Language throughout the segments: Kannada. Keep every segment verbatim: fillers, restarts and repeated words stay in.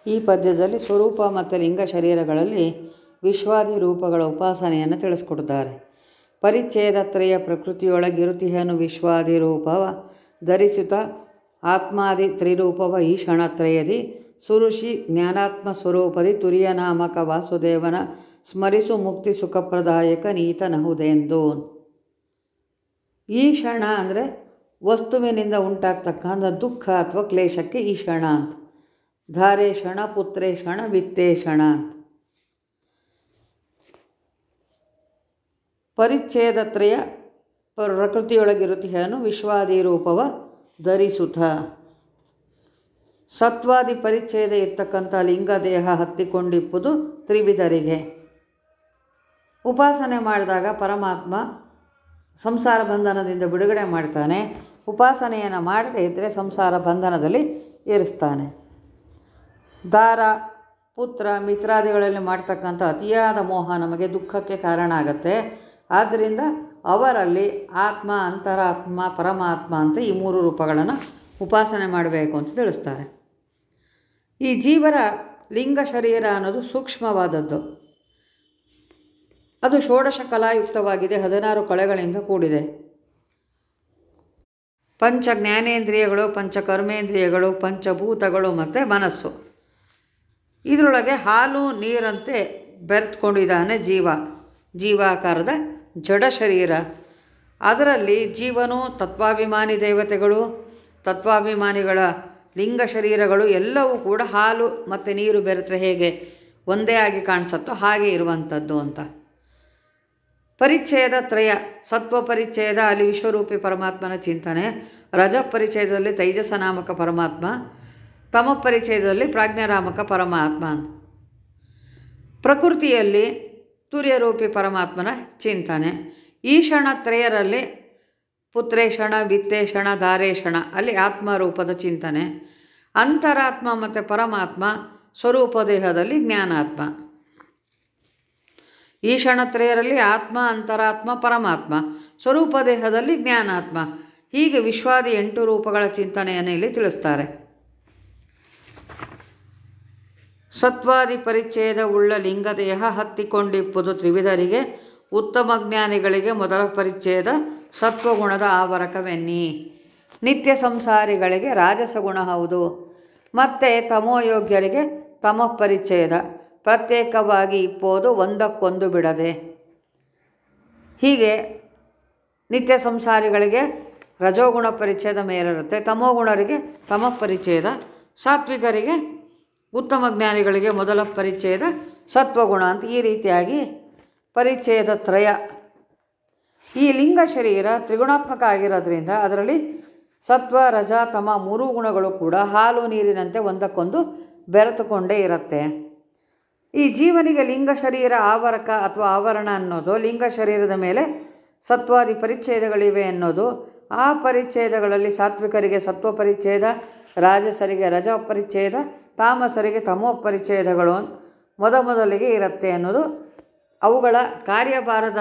ಈ ಪದ್ಯದಲ್ಲಿ ಸ್ವರೂಪ ಮತ್ತು ಲಿಂಗ ಶರೀರಗಳಲ್ಲಿ ವಿಶ್ವಾದಿ ರೂಪಗಳ ಉಪಾಸನೆಯನ್ನು ತಿಳಿಸ್ಕೊಡ್ತಾರೆ. ಪರಿಚ್ಛೇದತ್ರಯ ಪ್ರಕೃತಿಯೊಳಗಿರುತಿಹನು ವಿಶ್ವಾದಿ ರೂಪವ ಧರಿಸುತ್ತ ಆತ್ಮಾದಿ ತ್ರಿರೂಪವ ಈಶಣತ್ರಯದಿ ಸುರುಷಿ ಜ್ಞಾನಾತ್ಮ ಸ್ವರೂಪದಿ ತುರಿಯ ನಾಮಕ ವಾಸುದೇವನ ಸ್ಮರಿಸು ಮುಕ್ತಿ ಸುಖಪ್ರದಾಯಕ ನೀತನಹುದೆಂದು. ಈಶಣ ಅಂದರೆ ವಸ್ತುವಿನಿಂದ ಉಂಟಾಗ್ತಕ್ಕಂಥ ದುಃಖ ಅಥವಾ ಕ್ಲೇಶಕ್ಕೆ ಈಶಣ ಅಂತ. ಧಾರೇಶಣ, ಪುತ್ರೇಶಣ, ವಿತ್ತೇಶಣ ಅಂತ. ಪರಿಚ್ಛೇದತ್ರಯ ಪ್ರಕೃತಿಯೊಳಗಿರುತಿಹನು ವಿಶ್ವಾದಿ ರೂಪವ ಧರಿಸುತ್ತ. ಸತ್ವಾದಿ ಪರಿಚ್ಛೇದ ಇರ್ತಕ್ಕಂಥ ಲಿಂಗ ದೇಹ ಹತ್ತಿಕೊಂಡಿಪ್ಪುದು ತ್ರಿವಿಧರಿಗೆ. ಉಪಾಸನೆ ಮಾಡಿದಾಗ ಪರಮಾತ್ಮ ಸಂಸಾರ ಬಂಧನದಿಂದ ಬಿಡುಗಡೆ ಮಾಡ್ತಾನೆ. ಉಪಾಸನೆಯನ್ನು ಮಾಡದೇ ಇದ್ದರೆ ಸಂಸಾರ ಬಂಧನದಲ್ಲಿ ಇರಿಸ್ತಾನೆ. ದಾರ, ಪುತ್ರ, ಮಿತ್ರಾದಿಗಳಲ್ಲಿ ಮಾಡ್ತಕ್ಕಂಥ ಅತಿಯಾದ ಮೋಹ ನಮಗೆ ದುಃಖಕ್ಕೆ ಕಾರಣ ಆಗುತ್ತೆ. ಆದ್ದರಿಂದ ಅವರಲ್ಲಿ ಆತ್ಮ, ಅಂತರಾತ್ಮ, ಪರಮಾತ್ಮ ಅಂತ ಈ ಮೂರು ರೂಪಗಳನ್ನು ಉಪಾಸನೆ ಮಾಡಬೇಕು ಅಂತ ತಿಳಿಸ್ತಾರೆ. ಈ ಜೀವರ ಲಿಂಗ ಶರೀರ ಅನ್ನೋದು ಸೂಕ್ಷ್ಮವಾದದ್ದು. ಅದು ಷೋಡಶ ಕಲಾಯುಕ್ತವಾಗಿದೆ. ಹದಿನಾರು ಕಳೆಗಳಿಂದ ಕೂಡಿದೆ. ಪಂಚ ಜ್ಞಾನೇಂದ್ರಿಯಗಳು, ಪಂಚ ಕರ್ಮೇಂದ್ರಿಯಗಳು, ಪಂಚಭೂತಗಳು ಮತ್ತು ಮನಸ್ಸು. ಇದರೊಳಗೆ ಹಾಲು ನೀರಂತೆ ಬೆರೆತ್ಕೊಂಡಿದ್ದಾನೆ ಜೀವ, ಜೀವಾಕಾರದ ಜಡ ಶರೀರ. ಅದರಲ್ಲಿ ಜೀವನು, ತತ್ವಾಭಿಮಾನಿ ದೇವತೆಗಳು, ತತ್ವಾಭಿಮಾನಿಗಳ ಲಿಂಗ ಶರೀರಗಳು ಎಲ್ಲವೂ ಕೂಡ ಹಾಲು ಮತ್ತು ನೀರು ಬೆರೆತರೆ ಹೇಗೆ ಒಂದೇ ಆಗಿ ಕಾಣಿಸುತ್ತೋ ಹಾಗೆ ಇರುವಂಥದ್ದು ಅಂತ. ಪರಿಚ್ಛೇದ ತ್ರಯ, ಸತ್ವ ಪರಿಚ್ಛೇದ ಅಲ್ಲಿ ವಿಶ್ವರೂಪಿ ಪರಮಾತ್ಮನ ಚಿಂತನೆ, ರಜ ಪರಿಚ್ಛೇದದಲ್ಲಿ ತೈಜಸ ನಾಮಕ ಪರಮಾತ್ಮ, ತಮ ಪರಿಚ್ಛೇದದಲ್ಲಿ ಪ್ರಾಜ್ಞಾರಾಮಕ ಪರಮಾತ್ಮ. ಪ್ರಕೃತಿಯಲ್ಲಿ ತುರ್ಯರೂಪಿ ಪರಮಾತ್ಮನ ಚಿಂತನೆ. ಈಶಣ ತ್ರಯರಲ್ಲಿ ಪುತ್ರೇಶಣ, ವಿತ್ತೇಶಣ, ಧಾರೇಶಣ ಅಲ್ಲಿ ಆತ್ಮರೂಪದ ಚಿಂತನೆ. ಅಂತರಾತ್ಮ ಮತ್ತು ಪರಮಾತ್ಮ ಸ್ವರೂಪ ದೇಹದಲ್ಲಿ ಜ್ಞಾನಾತ್ಮ. ಈಶಣತ್ರಯರಲ್ಲಿ ಆತ್ಮ, ಅಂತರಾತ್ಮ, ಪರಮಾತ್ಮ, ಸ್ವರೂಪ ದೇಹದಲ್ಲಿ ಜ್ಞಾನಾತ್ಮ. ಹೀಗೆ ವಿಶ್ವಾದಿ ಎಂಟು ರೂಪಗಳ ಚಿಂತನೆಯನ್ನು ಇಲ್ಲಿ ತಿಳಿಸ್ತಾರೆ. ಸತ್ವಾದಿ ಪರಿಚ್ಛೇದ ಉಳ್ಳ ಲಿಂಗದೇಹ ಹತ್ತಿಕೊಂಡಿಪ್ಪುದು ತ್ರಿವಿಧರಿಗೆ, ಉತ್ತಮ ಜ್ಞಾನಿಗಳಿಗೆ ಮೊದಲ ಪರಿಚ್ಛೇದ ಸತ್ವಗುಣದ ಆವರಕವೆನ್ನಿ. ನಿತ್ಯ ಸಂಸಾರಿಗಳಿಗೆ ರಾಜಸ ಗುಣ ಹೌದು. ಮತ್ತು ತಮೋಯೋಗ್ಯರಿಗೆ ತಮ ಪರಿಚ್ಛೇದ ಪ್ರತ್ಯೇಕವಾಗಿ ಇಪ್ಪೋದು ಒಂದಕ್ಕೊಂದು ಬಿಡದೆ. ಹೀಗೆ ನಿತ್ಯ ಸಂಸಾರಿಗಳಿಗೆ ರಜೋಗುಣ ಪರಿಚ್ಛೇದ ಮೇಲಿರುತ್ತೆ, ತಮೋಗುಣರಿಗೆ ತಮ ಪರಿಚ್ಛೇದ, ಸಾತ್ವಿಕರಿಗೆ ಉತ್ತಮ ಜ್ಞಾನಿಗಳಿಗೆ ಮೊದಲ ಪರಿಚ್ಛೇದ ಸತ್ವಗುಣ ಅಂತ ಈ ರೀತಿಯಾಗಿ ಪರಿಚ್ಛೇದ ತ್ರಯ. ಈ ಲಿಂಗ ಶರೀರ ತ್ರಿಗುಣಾತ್ಮಕ ಆಗಿರೋದ್ರಿಂದ ಅದರಲ್ಲಿ ಸತ್ವ, ರಜ, ತಮ ಮೂರೂ ಗುಣಗಳು ಕೂಡ ಹಾಲು ನೀರಿನಂತೆ ಒಂದಕ್ಕೊಂದು ಬೆರೆತುಕೊಂಡೇ ಇರುತ್ತೆ. ಈ ಜೀವನಿಗೆ ಲಿಂಗ ಶರೀರ ಆವರಕ ಅಥವಾ ಆವರಣ ಅನ್ನೋದು ಲಿಂಗ ಶರೀರದ ಮೇಲೆ ಸತ್ವಾದಿ ಪರಿಚ್ಛೇದಗಳಿವೆ ಅನ್ನೋದು. ಆ ಪರಿಚ್ಛೇದಗಳಲ್ಲಿ ಸಾತ್ವಿಕರಿಗೆ ಸತ್ವ ಪರಿಚ್ಛೇದ, ರಾಜಸರಿಗೆ ರಜ ಪರಿಚ್ಛೇದ, ತಾಮಸರಿಗೆ ತಮೋ ಪರಿಚ್ಛೇದಗಳು ಮೊದಮೊದಲಿಗೆ ಇರುತ್ತೆ ಅನ್ನೋದು ಅವುಗಳ ಕಾರ್ಯಭಾರದ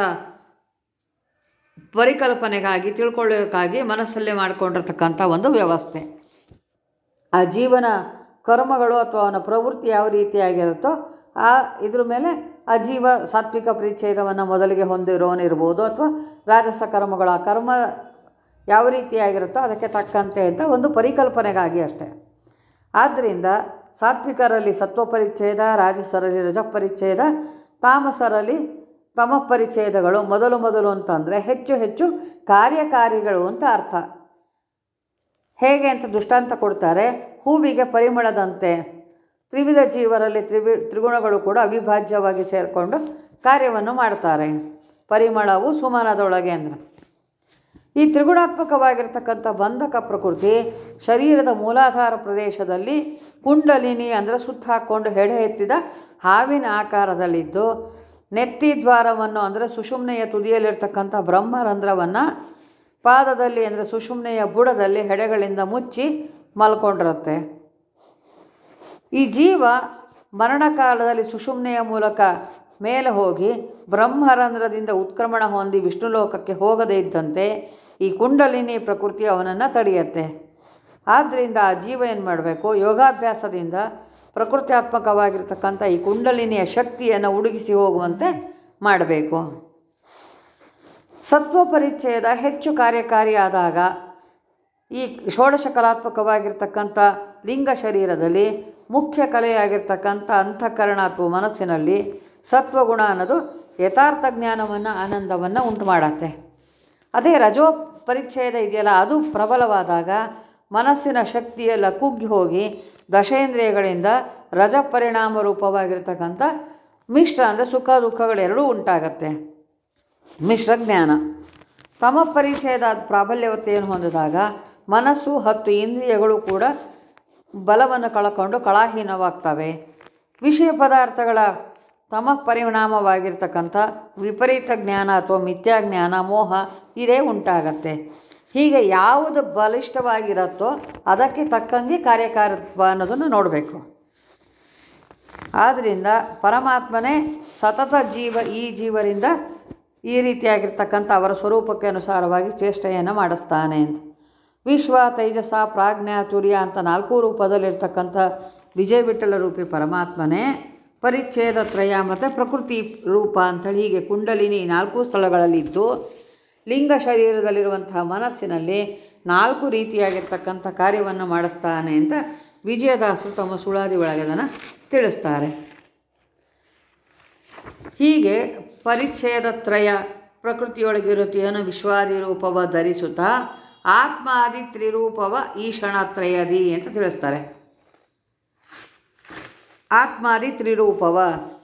ಪರಿಕಲ್ಪನೆಗಾಗಿ ತಿಳ್ಕೊಳ್ಳೋಕ್ಕಾಗಿ ಮನಸ್ಸಲ್ಲೇ ಮಾಡಿಕೊಂಡಿರ್ತಕ್ಕಂಥ ಒಂದು ವ್ಯವಸ್ಥೆ. ಆ ಜೀವನ ಕರ್ಮಗಳು ಅಥವಾ ಅವನ ಪ್ರವೃತ್ತಿ ಯಾವ ರೀತಿಯಾಗಿರುತ್ತೋ ಆ ಇದ್ರ ಮೇಲೆ ಆ ಜೀವ ಸಾತ್ವಿಕ ಪರಿಚ್ಛೇದವನ್ನು ಮೊದಲಿಗೆ ಹೊಂದಿರೋನಿರ್ಬೋದು, ಅಥವಾ ರಾಜಸ ಕರ್ಮಗಳು ಆ ಕರ್ಮ ಯಾವ ರೀತಿಯಾಗಿರುತ್ತೋ ಅದಕ್ಕೆ ತಕ್ಕಂತೆ ಅಂತ ಒಂದು ಪರಿಕಲ್ಪನೆಗಾಗಿ ಅಷ್ಟೆ. ಆದ್ದರಿಂದ ಸಾತ್ವಿಕರಲ್ಲಿ ಸತ್ವ ಪರಿಚ್ಛೇದ, ರಾಜಸರಲ್ಲಿ ರಜ ಪರಿಚ್ಛೇದ, ತಾಮಸರಲ್ಲಿ ತಮ ಪರಿಚ್ಛೇದಗಳು ಮೊದಲು ಮೊದಲು ಅಂತಂದರೆ ಹೆಚ್ಚು ಹೆಚ್ಚು ಕಾರ್ಯಕಾರಿಗಳು ಅಂತ ಅರ್ಥ. ಹೇಗೆ ಅಂತ ದೃಷ್ಟಾಂತ ಕೊಡ್ತಾರೆ. ಹೂವಿಗೆ ಪರಿಮಳದಂತೆ ತ್ರಿವಿಧ ಜೀವರಲ್ಲಿ ತ್ರಿವಿ ತ್ರಿಗುಣಗಳು ಕೂಡ ಅವಿಭಾಜ್ಯವಾಗಿ ಸೇರಿಕೊಂಡು ಕಾರ್ಯವನ್ನು ಮಾಡ್ತಾರೆ. ಪರಿಮಳವು ಸುಮನದೊಳಗೆ ಅಂದರೆ ಈ ತ್ರಿಗುಣಾತ್ಮಕವಾಗಿರ್ತಕ್ಕಂಥ ಬಂಧಕ ಪ್ರಕೃತಿ ಶರೀರದ ಮೂಲಾಧಾರ ಪ್ರದೇಶದಲ್ಲಿ ಕುಂಡಲಿನಿ ಅಂದರೆ ಸುತ್ತ ಹಾಕ್ಕೊಂಡು ಹೆಡೆ ಎತ್ತಿದ ಹಾವಿನ ಆಕಾರದಲ್ಲಿದ್ದು, ನೆತ್ತಿ ದ್ವಾರವನ್ನು ಅಂದರೆ ಸುಷುಮ್ನೆಯ ತುದಿಯಲ್ಲಿರ್ತಕ್ಕಂಥ ಬ್ರಹ್ಮರಂಧ್ರವನ್ನು ಪಾದದಲ್ಲಿ ಅಂದರೆ ಸುಷುಮ್ನೆಯ ಬುಡದಲ್ಲಿ ಹೆಡೆಗಳಿಂದ ಮುಚ್ಚಿ ಮಲ್ಕೊಂಡಿರುತ್ತೆ. ಈ ಜೀವ ಮರಣಕಾಲದಲ್ಲಿ ಸುಷುಮ್ನೆಯ ಮೂಲಕ ಮೇಲೆ ಹೋಗಿ ಬ್ರಹ್ಮರಂಧ್ರದಿಂದ ಉತ್ಕ್ರಮಣ ಹೊಂದಿ ವಿಷ್ಣು ಲೋಕಕ್ಕೆ ಹೋಗದೇ ಇದ್ದಂತೆ ಈ ಕುಂಡಲಿನಿ ಪ್ರಕೃತಿ ಅವನನ್ನು ತಡೆಯುತ್ತೆ. ಆದ್ದರಿಂದ ಆ ಜೀವ ಏನು ಮಾಡಬೇಕು, ಯೋಗಾಭ್ಯಾಸದಿಂದ ಪ್ರಕೃತ್ಯಾತ್ಮಕವಾಗಿರ್ತಕ್ಕಂಥ ಈ ಕುಂಡಲಿನಿಯ ಶಕ್ತಿಯನ್ನು ಉಡುಗಿಸಿ ಹೋಗುವಂತೆ ಮಾಡಬೇಕು. ಸತ್ವ ಪರಿಚ್ಛೇದ ಹೆಚ್ಚು ಕಾರ್ಯಕಾರಿಯಾದಾಗ ಈ ಷೋಡಶ ಕಲಾತ್ಮಕವಾಗಿರ್ತಕ್ಕಂಥ ಲಿಂಗ ಶರೀರದಲ್ಲಿ ಮುಖ್ಯ ಕಲೆಯಾಗಿರ್ತಕ್ಕಂಥ ಅಂತಃಕರಣ ಅಥವಾ ಮನಸ್ಸಿನಲ್ಲಿ ಸತ್ವಗುಣ ಅನ್ನೋದು ಯಥಾರ್ಥ ಜ್ಞಾನವನ್ನು ಆನಂದವನ್ನು ಉಂಟು ಮಾಡುತ್ತೆ. ಅದೇ ರಜೋ ಪರಿಚ್ಛೇದ ಇದೆಯಲ್ಲ, ಅದು ಪ್ರಬಲವಾದಾಗ ಮನಸ್ಸಿನ ಶಕ್ತಿಯೆಲ್ಲ ಕುಗ್ಗಿ ಹೋಗಿ ದಶೇಂದ್ರಿಯಗಳಿಂದ ರಜ ಪರಿಣಾಮ ರೂಪವಾಗಿರ್ತಕ್ಕಂಥ ಮಿಶ್ರ ಅಂದರೆ ಸುಖ ದುಃಖಗಳೆರಡೂ ಉಂಟಾಗತ್ತೆ. ಮಿಶ್ರ ಜ್ಞಾನ. ತಮ ಪರಿಚ್ಛೇದ ಪ್ರಾಬಲ್ಯವತೆಯನ್ನು ಹೊಂದಿದಾಗ ಮನಸ್ಸು ಹತ್ತು ಇಂದ್ರಿಯಗಳು ಕೂಡ ಬಲವನ್ನು ಕಳ್ಕೊಂಡು ಕಳಾಹೀನವಾಗ್ತವೆ. ವಿಷಯ ಪದಾರ್ಥಗಳ ತಮ ಪರಿಣಾಮವಾಗಿರ್ತಕ್ಕಂಥ ವಿಪರೀತ ಜ್ಞಾನ ಅಥವಾ ಮಿಥ್ಯಾಜ್ಞಾನ, ಮೋಹ ಇದೇ ಉಂಟಾಗತ್ತೆ. ಹೀಗೆ ಯಾವುದು ಬಲಿಷ್ಠವಾಗಿರುತ್ತೋ ಅದಕ್ಕೆ ತಕ್ಕಂಗೆ ಕಾರ್ಯಕಾರತ್ವ ಅನ್ನೋದನ್ನು ನೋಡಬೇಕು. ಆದ್ದರಿಂದ ಪರಮಾತ್ಮನೇ ಸತತ ಜೀವ ಈ ಜೀವರಿಂದ ಈ ರೀತಿಯಾಗಿರ್ತಕ್ಕಂಥ ಅವರ ಸ್ವರೂಪಕ್ಕೆ ಅನುಸಾರವಾಗಿ ಚೇಷ್ಟೆಯನ್ನು ಮಾಡಿಸ್ತಾನೆ ಅಂತ. ವಿಶ್ವ, ತೈಜಸ, ಪ್ರಾಜ್ಞ, ತುರ್ಯ ಅಂತ ನಾಲ್ಕು ರೂಪದಲ್ಲಿರ್ತಕ್ಕಂಥ ವಿಜಯ ವಿಠಲ ರೂಪಿ ಪರಮಾತ್ಮನೇ ಪರಿಚ್ಛೇದ ತ್ರಯ ಮತ್ತು ಪ್ರಕೃತಿ ರೂಪ ಅಂಥೇಳಿ ಹೀಗೆ ಕುಂಡಲಿನಿ ನಾಲ್ಕು ಸ್ಥಳಗಳಲ್ಲಿದ್ದು ಲಿಂಗ ಶರೀರದಲ್ಲಿರುವಂತಹ ಮನಸ್ಸಿನಲ್ಲಿ ನಾಲ್ಕು ರೀತಿಯಾಗಿರ್ತಕ್ಕಂಥ ಕಾರ್ಯವನ್ನು ಮಾಡಿಸ್ತಾನೆ ಅಂತ ವಿಜಯದಾಸರು ತಮ್ಮ ಸುಳಾದಿ ಒಳಗೆ ಅದನ್ನು ತಿಳಿಸ್ತಾರೆ. ಹೀಗೆ ಪರಿಚ್ಛೇದ ತ್ರಯ ಪ್ರಕೃತಿಯೊಳಗಿರುತ್ತೆಯನ್ನು ವಿಶ್ವಾದಿ ರೂಪವ ಧರಿಸುತ್ತಾ ಆತ್ಮಾದಿ ತ್ರಿರೂಪವ ಈಶಣತ್ರಯದಿ ಅಂತ ತಿಳಿಸ್ತಾರೆ. ಆತ್ಮಾದಿ ತ್ರಿರೂಪವ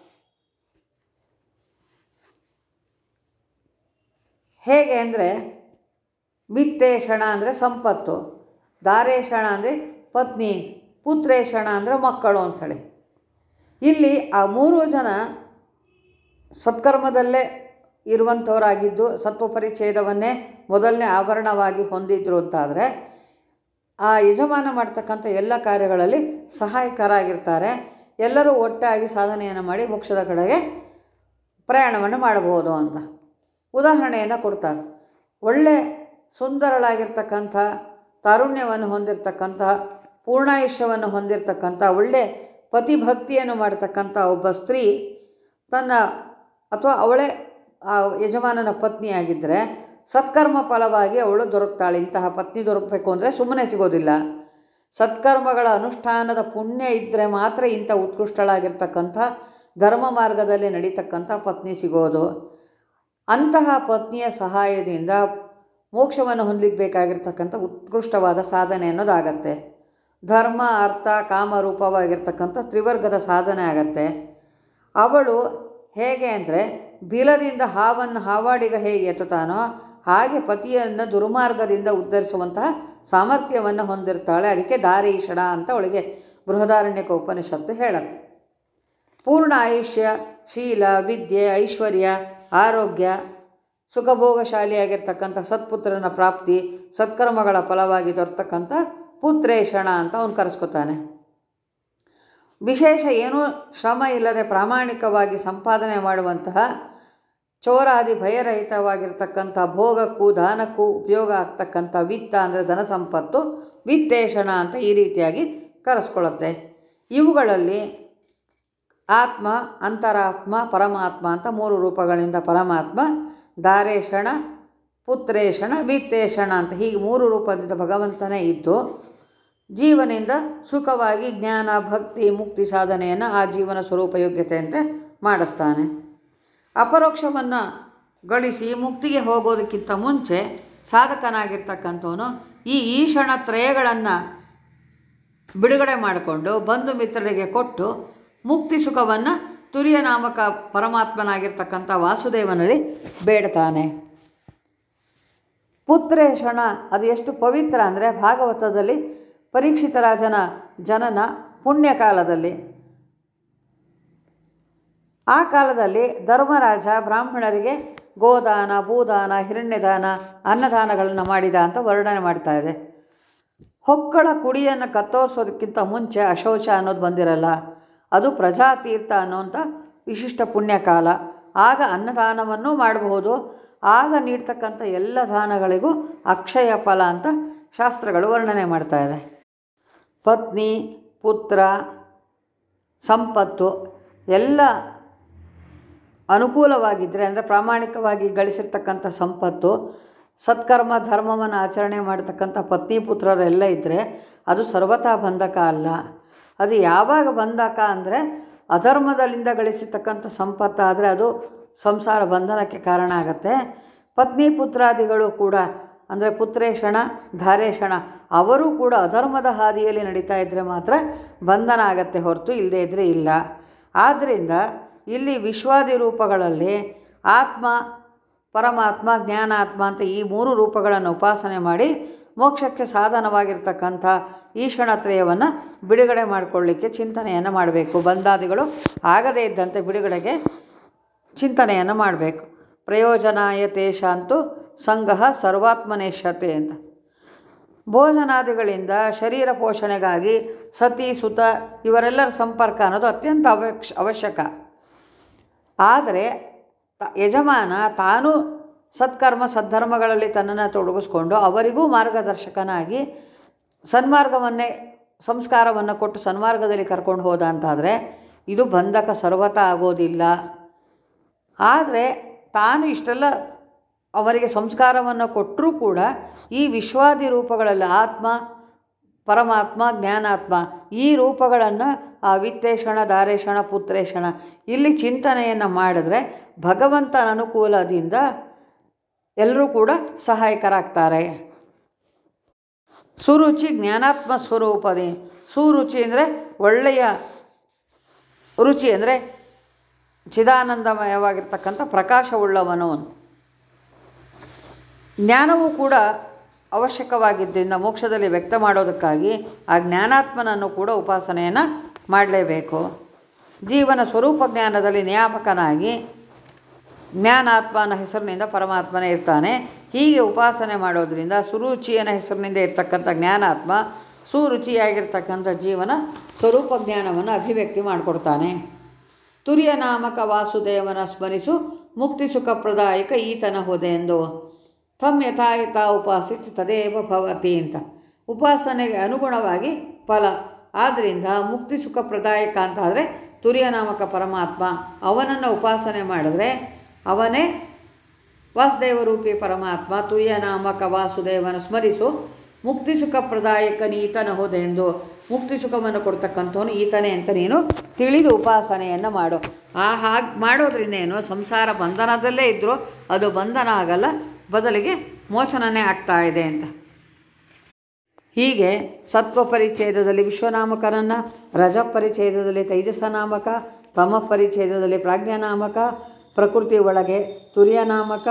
ಹೇಗೆ ಅಂದರೆ ವಿತ್ತೇಷಣ ಅಂದರೆ ಸಂಪತ್ತು, ದಾರೇಷಣ ಅಂದರೆ ಪತ್ನಿ, ಪುತ್ರೇಷಣ ಅಂದರೆ ಮಕ್ಕಳು ಅಂಥೇಳಿ. ಇಲ್ಲಿ ಆ ಮೂರು ಜನ ಸತ್ಕರ್ಮದಲ್ಲೇ ಇರುವಂಥವರಾಗಿದ್ದು ಸತ್ವ ಪರಿಚ್ಛೇದವನ್ನೇ ಮೊದಲನೇ ಆಭರಣವಾಗಿ ಹೊಂದಿದ್ರು ಅಂತಾದರೆ ಆ ಯಜಮಾನ ಮಾಡ್ತಕ್ಕಂಥ ಎಲ್ಲ ಕಾರ್ಯಗಳಲ್ಲಿ ಸಹಾಯಕರಾಗಿರ್ತಾರೆ. ಎಲ್ಲರೂ ಒಟ್ಟಾಗಿ ಸಾಧನೆಯನ್ನು ಮಾಡಿ ಮೋಕ್ಷದ ಕಡೆಗೆ ಪ್ರಯಾಣವನ್ನು ಮಾಡಬಹುದು ಅಂತ ಉದಾಹರಣೆಯನ್ನು ಕೊಡ್ತಾರೆ. ಒಳ್ಳೆ ಸುಂದರಳಾಗಿರ್ತಕ್ಕಂಥ ತಾರುಣ್ಯವನ್ನು ಹೊಂದಿರತಕ್ಕಂಥ ಪೂರ್ಣಾಯುಷ್ಯವನ್ನು ಹೊಂದಿರತಕ್ಕಂಥ ಒಳ್ಳೆ ಪತಿಭಕ್ತಿಯನ್ನು ಮಾಡತಕ್ಕಂಥ ಒಬ್ಬ ಸ್ತ್ರೀ ತನ್ನ ಅಥವಾ ಅವಳೇ ಆ ಯಜಮಾನನ ಪತ್ನಿಯಾಗಿದ್ದರೆ ಸತ್ಕರ್ಮ ಫಲವಾಗಿ ಅವಳು ದೊರಕ್ತಾಳೆ. ಇಂತಹ ಪತ್ನಿ ದೊರಕಬೇಕು ಅಂದರೆ ಸುಮ್ಮನೆ ಸಿಗೋದಿಲ್ಲ. ಸತ್ಕರ್ಮಗಳ ಅನುಷ್ಠಾನದ ಪುಣ್ಯ ಇದ್ದರೆ ಮಾತ್ರ ಇಂಥ ಉತ್ಕೃಷ್ಟಳಾಗಿರ್ತಕ್ಕಂಥ ಧರ್ಮ ಮಾರ್ಗದಲ್ಲಿ ನಡೀತಕ್ಕಂಥ ಪತ್ನಿ ಸಿಗೋದು. ಅಂತಹ ಪತ್ನಿಯ ಸಹಾಯದಿಂದ ಮೋಕ್ಷವನ್ನು ಹೊಂದಲಿಕ್ಕೆ ಬೇಕಾಗಿರ್ತಕ್ಕಂಥ ಉತ್ಕೃಷ್ಟವಾದ ಸಾಧನೆ ಅನ್ನೋದಾಗತ್ತೆ. ಧರ್ಮ, ಅರ್ಥ, ಕಾಮರೂಪವಾಗಿರ್ತಕ್ಕಂಥ ತ್ರಿವರ್ಗದ ಸಾಧನೆ ಆಗತ್ತೆ. ಅವಳು ಹೇಗೆ ಅಂದರೆ ಬಿಲದಿಂದ ಹಾವನ್ನು ಹಾವಾಡಿಗ ಹೇಗೆ ಎತ್ತುತ್ತಾನೋ ಹಾಗೆ ಪತಿಯನ್ನು ದುರ್ಮಾರ್ಗದಿಂದ ಉದ್ಧರಿಸುವಂತಹ ಸಾಮರ್ಥ್ಯವನ್ನು ಹೊಂದಿರ್ತಾಳೆ. ಅದಕ್ಕೆ ದಾರೀಷಣ ಅಂತ ಅವಳಿಗೆ ಬೃಹದಾರಣ್ಯಕ ಉಪನಿಷತ್ತು ಹೇಳುತ್ತೆ. ಪೂರ್ಣ ಆಯುಷ್ಯ, ಶೀಲ, ವಿದ್ಯೆ, ಐಶ್ವರ್ಯ, ಆರೋಗ್ಯ, ಸುಖಭೋಗಶಾಲಿಯಾಗಿರ್ತಕ್ಕಂಥ ಸತ್ಪುತ್ರನ ಪ್ರಾಪ್ತಿ, ಸತ್ಕರ್ಮಗಳ ಫಲವಾಗಿ ದೊರತಕ್ಕಂಥ ಪುತ್ರೇಷಣ ಅಂತ ಅವನು ಕರೆಸ್ಕೊತಾನೆ. ವಿಶೇಷ ಏನೂ ಶ್ರಮ ಇಲ್ಲದೆ ಪ್ರಾಮಾಣಿಕವಾಗಿ ಸಂಪಾದನೆ ಮಾಡುವಂತಹ ಚೋರಾದಿ ಭಯರಹಿತವಾಗಿರ್ತಕ್ಕಂಥ ಭೋಗಕ್ಕೂ ದಾನಕ್ಕೂ ಉಪಯೋಗ ಆಗ್ತಕ್ಕಂಥ ವಿತ್ತ ಅಂದರೆ ಧನ ಸಂಪತ್ತು ವಿತ್ತೇಷಣ ಅಂತ ಈ ರೀತಿಯಾಗಿ ಕರೆಸ್ಕೊಳ್ಳುತ್ತೆ. ಇವುಗಳಲ್ಲಿ ಆತ್ಮ, ಅಂತರಾತ್ಮ, ಪರಮಾತ್ಮ ಅಂತ ಮೂರು ರೂಪಗಳಿಂದ ಪರಮಾತ್ಮ, ದಾರೇಷಣ, ಪುತ್ರೇಷಣ, ವಿತ್ತೇಷಣ ಅಂತ ಹೀಗೆ ಮೂರು ರೂಪದಿಂದ ಭಗವಂತನೇ ಇದ್ದು ಜೀವನಿಂದ ಸುಖವಾಗಿ ಜ್ಞಾನ, ಭಕ್ತಿ, ಮುಕ್ತಿ ಸಾಧನೆಯನ್ನು ಆ ಜೀವನ ಸ್ವರೂಪ ಯೋಗ್ಯತೆಯಂತೆ ಮಾಡಿಸ್ತಾನೆ. ಅಪರೋಕ್ಷವನ್ನು ಗಳಿಸಿ ಮುಕ್ತಿಗೆ ಹೋಗೋದಕ್ಕಿಂತ ಮುಂಚೆ ಸಾಧಕನಾಗಿರ್ತಕ್ಕಂಥವನು ಈ ಈಶಣ ತ್ರಯಗಳನ್ನು ಬಿಡುಗಡೆ ಮಾಡಿಕೊಂಡು ಬಂಧು ಮಿತ್ರರಿಗೆ ಕೊಟ್ಟು ಮುಕ್ತಿ ಸುಖವನ್ನು ತುರಿಯ ನಾಮಕ ಪರಮಾತ್ಮನಾಗಿರ್ತಕ್ಕಂಥ ವಾಸುದೇವನಲ್ಲಿ ಬೇಡ್ತಾನೆ. ಪುತ್ರೇಷಣ ಅದು ಎಷ್ಟು ಪವಿತ್ರ ಅಂದರೆ ಭಾಗವತದಲ್ಲಿ ಪರೀಕ್ಷಿತ ರಾಜನ ಜನನ ಪುಣ್ಯಕಾಲದಲ್ಲಿ ಆ ಕಾಲದಲ್ಲಿ ಧರ್ಮರಾಜ ಬ್ರಾಹ್ಮಣರಿಗೆ ಗೋದಾನ, ಭೂದಾನ, ಹಿರಣ್ಯದಾನ, ಅನ್ನದಾನಗಳನ್ನು ಮಾಡಿದ ಅಂತ ವರ್ಣನೆ ಮಾಡ್ತಾ ಇದೆ. ಹೊಕ್ಕಳ ಕುಡಿಯನ್ನು ಕತ್ತೋರಿಸೋದಕ್ಕಿಂತ ಮುಂಚೆ ಅಶೌಚ ಅನ್ನೋದು ಬಂದಿರಲ್ಲ. ಅದು ಪ್ರಜಾತೀರ್ಥ ಅನ್ನೋಂಥ ವಿಶಿಷ್ಟ ಪುಣ್ಯಕಾಲ. ಆಗ ಅನ್ನದಾನವನ್ನು ಮಾಡಬಹುದು. ಆಗ ನೀಡ್ತಕ್ಕಂಥ ಎಲ್ಲ ದಾನಗಳಿಗೂ ಅಕ್ಷಯ ಫಲ ಅಂತ ಶಾಸ್ತ್ರಗಳು ವರ್ಣನೆ ಮಾಡ್ತಾ ಇದೆ. ಪತ್ನಿ, ಪುತ್ರ, ಸಂಪತ್ತು ಎಲ್ಲ ಅನುಕೂಲವಾಗಿದ್ದರೆ, ಅಂದರೆ ಪ್ರಾಮಾಣಿಕವಾಗಿ ಗಳಿಸಿರ್ತಕ್ಕಂಥ ಸಂಪತ್ತು, ಸತ್ಕರ್ಮ ಧರ್ಮವನ್ನು ಆಚರಣೆ ಮಾಡತಕ್ಕಂಥ ಪತ್ನಿ ಪುತ್ರರೆಲ್ಲ ಇದ್ದರೆ ಅದು ಸರ್ವತಾ ಬಂಧಕ ಅಲ್ಲ. ಅದು ಯಾವಾಗ ಬಂಧಕ ಅಂದರೆ ಅಧರ್ಮದಲ್ಲಿಂದ ಗಳಿಸಿರ್ತಕ್ಕಂಥ ಸಂಪತ್ತಾದರೆ ಅದು ಸಂಸಾರ ಬಂಧನಕ್ಕೆ ಕಾರಣ ಆಗುತ್ತೆ. ಪತ್ನಿ ಪುತ್ರಾದಿಗಳು ಕೂಡ ಅಂದರೆ ಪುತ್ರೇಷಣ ಧಾರೇಷಣ ಅವರು ಕೂಡ ಅಧರ್ಮದ ಹಾದಿಯಲ್ಲಿ ನಡೀತಾ ಇದ್ದರೆ ಮಾತ್ರ ಬಂಧನ ಆಗತ್ತೆ, ಹೊರತು ಇಲ್ಲದೇ ಇದ್ದರೆ ಇಲ್ಲ. ಆದ್ದರಿಂದ ಇಲ್ಲಿ ವಿಶ್ವಾದಿ ರೂಪಗಳಲ್ಲಿ ಆತ್ಮ, ಪರಮಾತ್ಮ, ಜ್ಞಾನಾತ್ಮ ಅಂತ ಈ ಮೂರು ರೂಪಗಳನ್ನು ಉಪಾಸನೆ ಮಾಡಿ ಮೋಕ್ಷಕ್ಕೆ ಸಾಧನವಾಗಿರ್ತಕ್ಕಂಥ ಈಶಣತ್ರಯವನ್ನು ಬಿಡುಗಡೆ ಮಾಡಿಕೊಳ್ಳಿಕ್ಕೆ ಚಿಂತನೆಯನ್ನು ಮಾಡಬೇಕು. ಬಂಧಾದಿಗಳು ಆಗದೇ ಇದ್ದಂತೆ ಬಿಡುಗಡೆಗೆ ಚಿಂತನೆಯನ್ನು ಮಾಡಬೇಕು. ಪ್ರಯೋಜನಾಯ ತೇಷಾಂತು ಸಂಗಃ ಸರ್ವಾತ್ಮನೇಶ್ಯತೆ ಅಂತ. ಭೋಜನಾದಿಗಳಿಂದ ಶರೀರ ಪೋಷಣೆಗಾಗಿ ಸತಿ ಸುತ ಇವರೆಲ್ಲರ ಸಂಪರ್ಕ ಅನ್ನೋದು ಅತ್ಯಂತ ಅವಶ್ಯ ಅವಶ್ಯಕ ಆದರೆ ಯಜಮಾನ ತಾನು ಸತ್ಕರ್ಮ ಸದ್ಧರ್ಮಗಳಲ್ಲಿ ತನ್ನನ್ನು ತೊಡಗಿಸ್ಕೊಂಡು ಅವರಿಗೂ ಮಾರ್ಗದರ್ಶಕನಾಗಿ ಸನ್ಮಾರ್ಗವನ್ನೇ ಸಂಸ್ಕಾರವನ್ನು ಕೊಟ್ಟು ಸನ್ಮಾರ್ಗದಲ್ಲಿ ಕರ್ಕೊಂಡು ಹೋದ ಅಂತಾದರೆ ಇದು ಬಂಧಕ ಸರ್ವತಾ ಆಗೋದಿಲ್ಲ. ಆದರೆ ತಾನು ಇಷ್ಟೆಲ್ಲ ಅವರಿಗೆ ಸಂಸ್ಕಾರವನ್ನು ಕೊಟ್ಟರೂ ಕೂಡ ಈ ವಿಶ್ವಾದಿ ರೂಪಗಳಲ್ಲಿ ಆತ್ಮ, ಪರಮಾತ್ಮ, ಜ್ಞಾನಾತ್ಮ ಈ ರೂಪಗಳನ್ನು ಆ ವಿತ್ತೇಷಣ ಧಾರೇಷಣ ಪುತ್ರೇಷಣ ಇಲ್ಲಿ ಚಿಂತನೆಯನ್ನು ಮಾಡಿದ್ರೆ ಭಗವಂತನ ಅನುಕೂಲದಿಂದ ಎಲ್ಲರೂ ಕೂಡ ಸಹಾಯಕರಾಗ್ತಾರೆ. ಸುರುಚಿ ಜ್ಞಾನಾತ್ಮ ಸ್ವರೂಪದಿ. ಸುರುಚಿ ಅಂದರೆ ಒಳ್ಳೆಯ ರುಚಿ, ಅಂದರೆ ಚಿದಾನಂದಮಯವಾಗಿರ್ತಕ್ಕಂಥ ಪ್ರಕಾಶವುಳ್ಳವನು. ಜ್ಞಾನವೂ ಕೂಡ ಅವಶ್ಯಕವಾಗಿದ್ದರಿಂದ ಮೋಕ್ಷದಲ್ಲಿ ವ್ಯಕ್ತ ಮಾಡೋದಕ್ಕಾಗಿ ಆ ಜ್ಞಾನಾತ್ಮನನ್ನು ಕೂಡ ಉಪಾಸನೆಯನ್ನು ಮಾಡಲೇಬೇಕು. ಜೀವನ ಸ್ವರೂಪ ಜ್ಞಾನದಲ್ಲಿ ನಿಯಾಮಕನಾಗಿ ಜ್ಞಾನಾತ್ಮನ ಹೆಸರಿನಿಂದ ಪರಮಾತ್ಮನೇ ಇರ್ತಾನೆ. ಹೀಗೆ ಉಪಾಸನೆ ಮಾಡೋದರಿಂದ ಸುರುಚಿಯನ ಹೆಸರಿನಿಂದ ಇರ್ತಕ್ಕಂಥ ಜ್ಞಾನಾತ್ಮ ಸುರುಚಿಯಾಗಿರ್ತಕ್ಕಂಥ ಜೀವನ ಸ್ವರೂಪ ಜ್ಞಾನವನ್ನು ಅಭಿವ್ಯಕ್ತಿ ಮಾಡಿಕೊಡ್ತಾನೆ. ತುರ್ಯ ನಾಮಕ ವಾಸುದೇವನ ಸ್ಮರಿಸು ಮುಕ್ತಿ ಸುಖಪ್ರದಾಯಕ ಈತನ ಹೊದೆಂದು. ತಮ್ ಯಥಾಯಥ ಉಪಾಸಿತ್ ತದೇವ ಭವತಿ ಅಂತ. ಉಪಾಸನೆಗೆ ಅನುಗುಣವಾಗಿ ಫಲ. ಆದ್ದರಿಂದ ಮುಕ್ತಿ ಸುಖಪ್ರದಾಯಕ ಅಂತ ಆದರೆ ತುರ್ಯ ನಾಮಕ ಪರಮಾತ್ಮ ಅವನನ್ನು ಉಪಾಸನೆ ಮಾಡಿದ್ರೆ ಅವನೇ ವಾಸುದೇವ ರೂಪಿ ಪರಮಾತ್ಮ. ತುರ್ಯ ನಾಮಕ ವಾಸುದೇವನ ಸ್ಮರಿಸು ಮುಕ್ತಿ ಸುಖಪ್ರದಾಯಕನ ಈತನ ಹೋದೆಂದು. ಮುಕ್ತಿ ಸುಖವನ್ನು ಕೊಡ್ತಕ್ಕಂಥವನು ಈತನೇ ಅಂತ ನೀನು ತಿಳಿದು ಉಪಾಸನೆಯನ್ನು ಮಾಡು. ಆ ಹಾಗೆ ಮಾಡೋದ್ರಿಂದ ಏನು, ಸಂಸಾರ ಬಂಧನದಲ್ಲೇ ಇದ್ದರೂ ಅದು ಬಂಧನ ಆಗಲ್ಲ, ಬದಲಿಗೆ ಮೋಚನನೇ ಆಗ್ತಾ ಇದೆ ಅಂತ. ಹೀಗೆ ಸತ್ವ ಪರಿಚ್ಛೇದದಲ್ಲಿ ವಿಶ್ವನಾಮಕನನ್ನು, ರಜ ಪರಿಚ್ಛೇದದಲ್ಲಿ ತೈಜಸ ನಾಮಕ, ತಮ ಪರಿಚ್ಛೇದದಲ್ಲಿ ಪ್ರಾಜ್ಞಾನಾಮಕ, ಪ್ರಕೃತಿ ಒಳಗೆ ತುರ್ಯನಾಮಕ,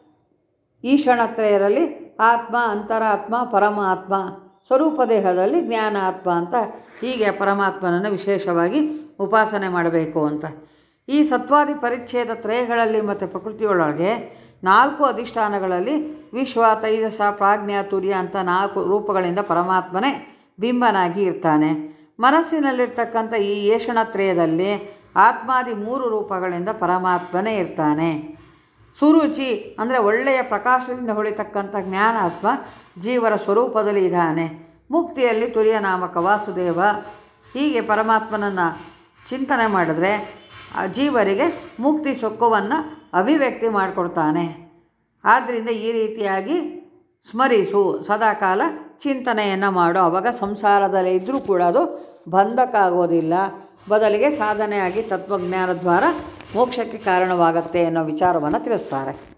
ಈಶಣತ್ರಯರಲ್ಲಿ ಆತ್ಮ, ಅಂತರಾತ್ಮ, ಪರಮಾತ್ಮ, ಸ್ವರೂಪ ದೇಹದಲ್ಲಿ ಜ್ಞಾನಾತ್ಮ ಅಂತ ಹೀಗೆ ಪರಮಾತ್ಮನನ್ನು ವಿಶೇಷವಾಗಿ ಉಪಾಸನೆ ಮಾಡಬೇಕು ಅಂತ. ಈ ಸತ್ವಾದಿ ಪರಿಚ್ಛೇದ ತ್ರಯಗಳಲ್ಲಿ ಮತ್ತು ಪ್ರಕೃತಿಯೊಳಗೆ ನಾಲ್ಕು ಅಧಿಷ್ಠಾನಗಳಲ್ಲಿ ವಿಶ್ವ, ತೈಜಸ, ಪ್ರಾಜ್ಞಾ, ತುರ್ಯ ಅಂತ ನಾಲ್ಕು ರೂಪಗಳಿಂದ ಪರಮಾತ್ಮನೇ ಬಿಂಬನಾಗಿ ಇರ್ತಾನೆ. ಮನಸ್ಸಿನಲ್ಲಿರ್ತಕ್ಕಂಥ ಈ ಏಷಣತ್ರಯದಲ್ಲಿ ಆತ್ಮಾದಿ ಮೂರು ರೂಪಗಳಿಂದ ಪರಮಾತ್ಮನೇ ಇರ್ತಾನೆ. ಸುರುಚಿ ಅಂದರೆ ಒಳ್ಳೆಯ ಪ್ರಕಾಶದಿಂದ ಹೊಳಿತಕ್ಕಂಥ ಜ್ಞಾನಾತ್ಮ ಜೀವರ ಸ್ವರೂಪದಲ್ಲಿ ಇದ್ದಾನೆ. ಮುಕ್ತಿಯಲ್ಲಿ ತುರ್ಯನಾಮಕ ವಾಸುದೇವ. ಹೀಗೆ ಪರಮಾತ್ಮನನ್ನು ಚಿಂತನೆ ಮಾಡಿದ್ರೆ ಆ ಜೀವರಿಗೆ ಮುಕ್ತಿ ಸುಖವನ್ನು ಅಭಿವ್ಯಕ್ತಿ ಮಾಡಿಕೊಡ್ತಾನೆ. ಆದ್ದರಿಂದ ಈ ರೀತಿಯಾಗಿ ಸ್ಮರಿಸು, ಸದಾಕಾಲ ಚಿಂತನೆಯನ್ನು ಮಾಡು. ಆವಾಗ ಸಂಸಾರದಲ್ಲೇ ಇದ್ದರೂ ಕೂಡ ಅದು ಬಂಧಕ ಆಗೋದಿಲ್ಲ, ಬದಲಿಗೆ ಸಾಧನೆಯಾಗಿ ತತ್ವಜ್ಞಾನ ದ್ವಾರ ಮೋಕ್ಷಕ್ಕೆ ಕಾರಣವಾಗುತ್ತೆ ಅನ್ನೋ ವಿಚಾರವನ್ನು ತಿಳಿಸ್ತಾರೆ.